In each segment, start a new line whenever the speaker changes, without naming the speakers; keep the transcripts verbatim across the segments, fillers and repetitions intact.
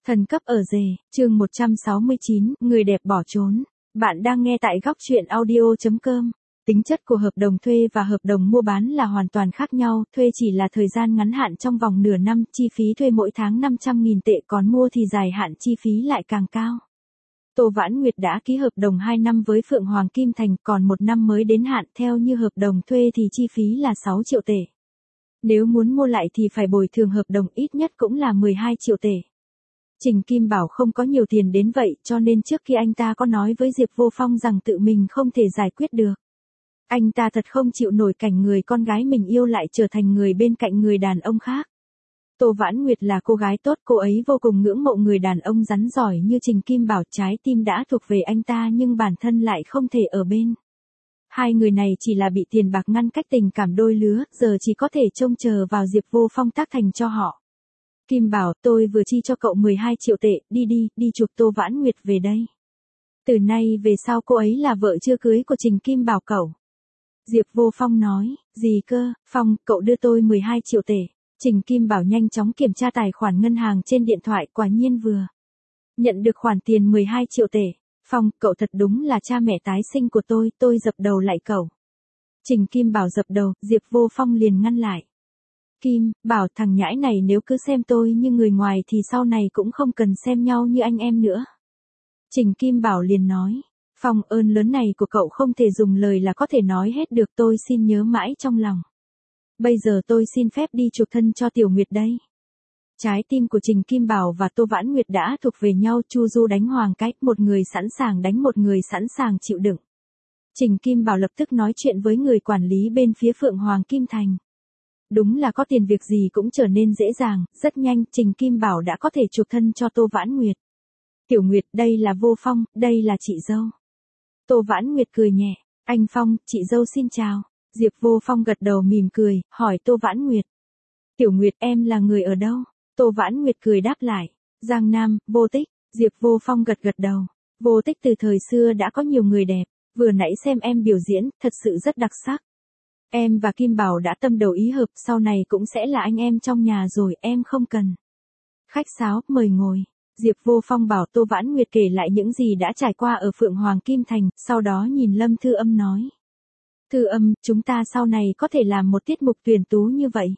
Thần cấp ở rể, chương một trăm sáu mươi chín, người đẹp bỏ trốn. Bạn đang nghe tại góc truyện audio chấm com. Tính chất của hợp đồng thuê và hợp đồng mua bán là hoàn toàn khác nhau, thuê chỉ là thời gian ngắn hạn trong vòng nửa năm, chi phí thuê mỗi tháng năm trăm nghìn tệ, còn mua thì dài hạn chi phí lại càng cao. Tô Vãn Nguyệt đã ký hợp đồng hai năm với Phượng Hoàng Kim Thành, còn một năm mới đến hạn, theo như hợp đồng thuê thì chi phí là sáu triệu tệ. Nếu muốn mua lại thì phải bồi thường hợp đồng ít nhất cũng là mười hai triệu tệ. Trình Kim Bảo không có nhiều tiền đến vậy, cho nên trước khi anh ta có nói với Diệp Vô Phong rằng tự mình không thể giải quyết được. Anh ta thật không chịu nổi cảnh người con gái mình yêu lại trở thành người bên cạnh người đàn ông khác. Tô Vãn Nguyệt là cô gái tốt, cô ấy vô cùng ngưỡng mộ người đàn ông rắn giỏi như Trình Kim Bảo, trái tim đã thuộc về anh ta nhưng bản thân lại không thể ở bên. Hai người này chỉ là bị tiền bạc ngăn cách tình cảm đôi lứa, giờ chỉ có thể trông chờ vào Diệp Vô Phong tác thành cho họ. Kim Bảo, tôi vừa chi cho cậu mười hai triệu tệ, đi đi, đi chuộc Tô Vãn Nguyệt về đây. Từ nay về sau cô ấy là vợ chưa cưới của Trình Kim Bảo cậu. Diệp Vô Phong nói, gì cơ, Phong, cậu đưa tôi mười hai triệu tệ. Trình Kim Bảo nhanh chóng kiểm tra tài khoản ngân hàng trên điện thoại, quả nhiên vừa nhận được khoản tiền mười hai triệu tệ. Phong, cậu thật đúng là cha mẹ tái sinh của tôi, tôi dập đầu lại cậu. Trình Kim Bảo dập đầu, Diệp Vô Phong liền ngăn lại. Kim, Bảo, thằng nhãi này nếu cứ xem tôi như người ngoài thì sau này cũng không cần xem nhau như anh em nữa. Trình Kim Bảo liền nói, Phong, ơn lớn này của cậu không thể dùng lời là có thể nói hết được, tôi xin nhớ mãi trong lòng. Bây giờ tôi xin phép đi chuộc thân cho Tiểu Nguyệt đây. Trái tim của Trình Kim Bảo và Tô Vãn Nguyệt đã thuộc về nhau, Chu Du đánh Hoàng Cách, một người sẵn sàng đánh một người sẵn sàng chịu đựng. Trình Kim Bảo lập tức nói chuyện với người quản lý bên phía Phượng Hoàng Kim Thành. Đúng là có tiền việc gì cũng trở nên dễ dàng, rất nhanh Trình Kim Bảo đã có thể chuộc thân cho Tô Vãn Nguyệt. Tiểu Nguyệt, đây là Vô Phong, đây là chị dâu. Tô Vãn Nguyệt cười nhẹ, anh Phong, chị dâu xin chào. Diệp Vô Phong gật đầu mỉm cười, hỏi Tô Vãn Nguyệt. Tiểu Nguyệt, em là người ở đâu? Tô Vãn Nguyệt cười đáp lại, Giang Nam, Vô Tích. Diệp Vô Phong gật gật đầu, Vô Tích từ thời xưa đã có nhiều người đẹp, vừa nãy xem em biểu diễn, thật sự rất đặc sắc. Em và Kim Bảo đã tâm đầu ý hợp, sau này cũng sẽ là anh em trong nhà rồi, em không cần khách sáo, mời ngồi. Diệp Vô Phong bảo Tô Vãn Nguyệt kể lại những gì đã trải qua ở Phượng Hoàng Kim Thành, sau đó nhìn Lâm Thư Âm nói. Thư Âm, chúng ta sau này có thể làm một tiết mục tuyển tú như vậy.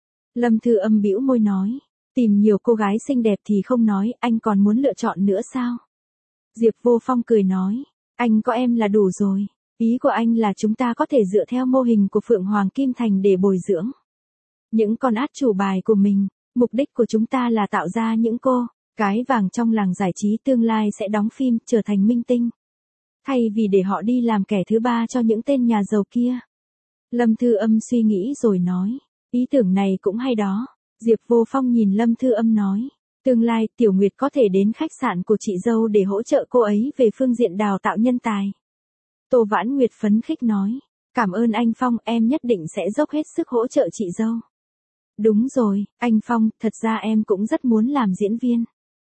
Lâm Thư Âm bĩu môi nói, tìm nhiều cô gái xinh đẹp thì không nói, anh còn muốn lựa chọn nữa sao? Diệp Vô Phong cười nói, anh có em là đủ rồi. Ý của anh là chúng ta có thể dựa theo mô hình của Phượng Hoàng Kim Thành để bồi dưỡng những con át chủ bài của mình. Mục đích của chúng ta là tạo ra những cô cái vàng trong làng giải trí tương lai sẽ đóng phim, trở thành minh tinh. Thay vì để họ đi làm kẻ thứ ba cho những tên nhà giàu kia. Lâm Thư Âm suy nghĩ rồi nói, ý tưởng này cũng hay đó. Diệp Vô Phong nhìn Lâm Thư Âm nói, tương lai Tiểu Nguyệt có thể đến khách sạn của chị dâu để hỗ trợ cô ấy về phương diện đào tạo nhân tài. Tô Vãn Nguyệt phấn khích nói, cảm ơn anh Phong, em nhất định sẽ dốc hết sức hỗ trợ chị dâu. Đúng rồi, anh Phong, thật ra em cũng rất muốn làm diễn viên.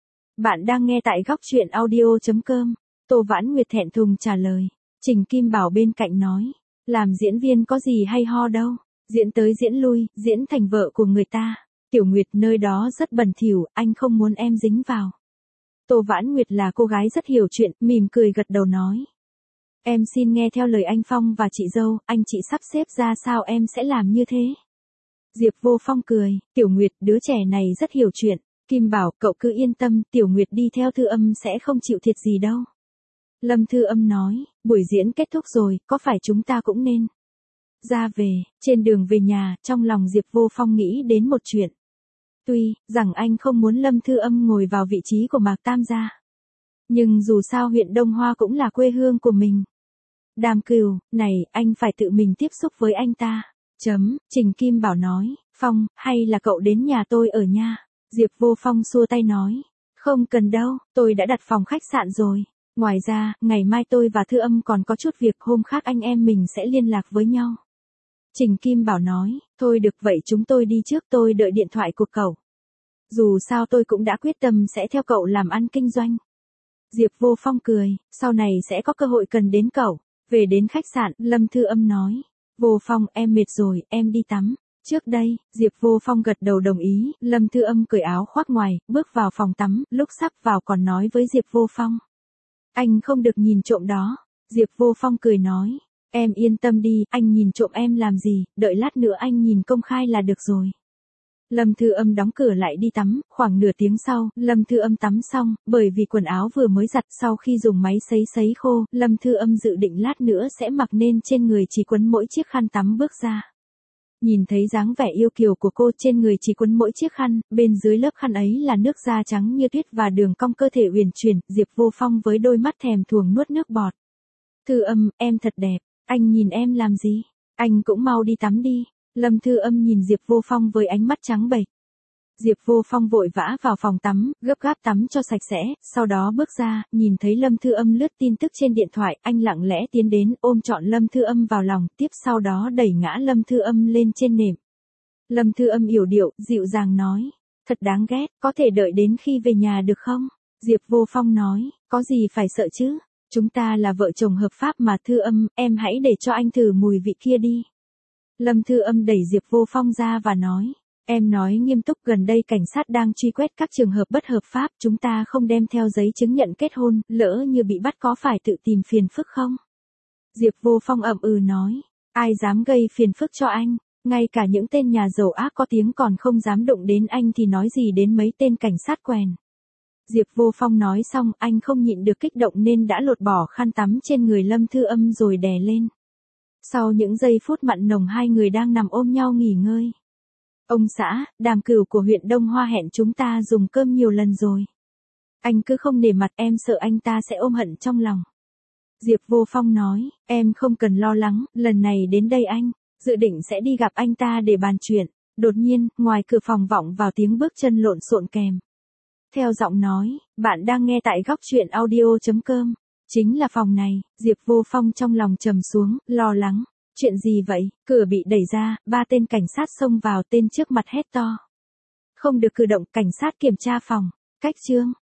Bạn đang nghe tại góc truyện audio chấm com. Tô Vãn Nguyệt thẹn thùng trả lời. Trình Kim Bảo bên cạnh nói, làm diễn viên có gì hay ho đâu, diễn tới diễn lui, diễn thành vợ của người ta. Tiểu Nguyệt, nơi đó rất bẩn thỉu, anh không muốn em dính vào. Tô Vãn Nguyệt là cô gái rất hiểu chuyện, mỉm cười gật đầu nói. Em xin nghe theo lời anh Phong và chị dâu, anh chị sắp xếp ra sao em sẽ làm như thế. Diệp Vô Phong cười, Tiểu Nguyệt, đứa trẻ này rất hiểu chuyện. Kim Bảo, cậu cứ yên tâm, Tiểu Nguyệt đi theo Thư Âm sẽ không chịu thiệt gì đâu. Lâm Thư Âm nói, buổi diễn kết thúc rồi, có phải chúng ta cũng nên ra về? Trên đường về nhà, trong lòng Diệp Vô Phong nghĩ đến một chuyện. Tuy rằng anh không muốn Lâm Thư Âm ngồi vào vị trí của Mạc Tam gia, nhưng dù sao huyện Đông Hoa cũng là quê hương của mình. Đàm Cừu, này, anh phải tự mình tiếp xúc với anh ta. Chấm, Trình Kim Bảo nói, Phong, hay là cậu đến nhà tôi ở nha. Diệp Vô Phong xua tay nói, không cần đâu, tôi đã đặt phòng khách sạn rồi. Ngoài ra, ngày mai tôi và Thư Âm còn có chút việc, hôm khác anh em mình sẽ liên lạc với nhau. Trình Kim Bảo nói, thôi được vậy chúng tôi đi trước, tôi đợi điện thoại của cậu. Dù sao tôi cũng đã quyết tâm sẽ theo cậu làm ăn kinh doanh. Diệp Vô Phong cười, sau này sẽ có cơ hội cần đến cậu. Về đến khách sạn, Lâm Thư Âm nói, Vô Phong, em mệt rồi, em đi tắm. Trước đây, Diệp Vô Phong gật đầu đồng ý, Lâm Thư Âm cởi áo khoác ngoài, bước vào phòng tắm, lúc sắp vào còn nói với Diệp Vô Phong. Anh không được nhìn trộm đó. Diệp Vô Phong cười nói, em yên tâm đi, anh nhìn trộm em làm gì, đợi lát nữa anh nhìn công khai là được rồi. Lâm Thư Âm đóng cửa lại đi tắm, khoảng nửa tiếng sau, Lâm Thư Âm tắm xong, bởi vì quần áo vừa mới giặt sau khi dùng máy sấy sấy khô, Lâm Thư Âm dự định lát nữa sẽ mặc nên trên người chỉ quấn mỗi chiếc khăn tắm bước ra. Nhìn thấy dáng vẻ yêu kiều của cô, trên người chỉ quấn mỗi chiếc khăn, bên dưới lớp khăn ấy là nước da trắng như tuyết và đường cong cơ thể uyển chuyển, Diệp Vô Phong với đôi mắt thèm thuồng nuốt nước bọt. Thư Âm, em thật đẹp, anh nhìn em làm gì? Anh cũng mau đi tắm đi. Lâm Thư Âm nhìn Diệp Vô Phong với ánh mắt trắng bệch. Diệp Vô Phong vội vã vào phòng tắm, gấp gáp tắm cho sạch sẽ, sau đó bước ra, nhìn thấy Lâm Thư Âm lướt tin tức trên điện thoại, anh lặng lẽ tiến đến, ôm trọn Lâm Thư Âm vào lòng, tiếp sau đó đẩy ngã Lâm Thư Âm lên trên nệm. Lâm Thư Âm yểu điệu, dịu dàng nói, thật đáng ghét, có thể đợi đến khi về nhà được không? Diệp Vô Phong nói, có gì phải sợ chứ, chúng ta là vợ chồng hợp pháp mà. Thư Âm, em hãy để cho anh thử mùi vị kia đi. Lâm Thư Âm đẩy Diệp Vô Phong ra và nói, em nói nghiêm túc, gần đây cảnh sát đang truy quét các trường hợp bất hợp pháp, chúng ta không đem theo giấy chứng nhận kết hôn, lỡ như bị bắt có phải tự tìm phiền phức không? Diệp Vô Phong ậm ừ nói, ai dám gây phiền phức cho anh, ngay cả những tên nhà giàu ác có tiếng còn không dám đụng đến anh thì nói gì đến mấy tên cảnh sát quèn. Diệp Vô Phong nói xong, anh không nhịn được kích động nên đã lột bỏ khăn tắm trên người Lâm Thư Âm rồi đè lên. Sau những giây phút mặn nồng hai người đang nằm ôm nhau nghỉ ngơi. Ông xã, Đàm Cửu của huyện Đông Hoa hẹn chúng ta dùng cơm nhiều lần rồi. Anh cứ không nể mặt, em sợ anh ta sẽ ôm hận trong lòng. Diệp Vô Phong nói, em không cần lo lắng, lần này đến đây anh, dự định sẽ đi gặp anh ta để bàn chuyện. Đột nhiên, ngoài cửa phòng vọng vào tiếng bước chân lộn xộn kèm theo giọng nói, bạn đang nghe tại góc truyện audio chấm com. Chính là phòng này. Diệp Vô Phong trong lòng trầm xuống, lo lắng. Chuyện gì vậy? Cửa bị đẩy ra, ba tên cảnh sát xông vào, tên trước mặt hét to. Không được cử động, cảnh sát kiểm tra phòng. Cách chương.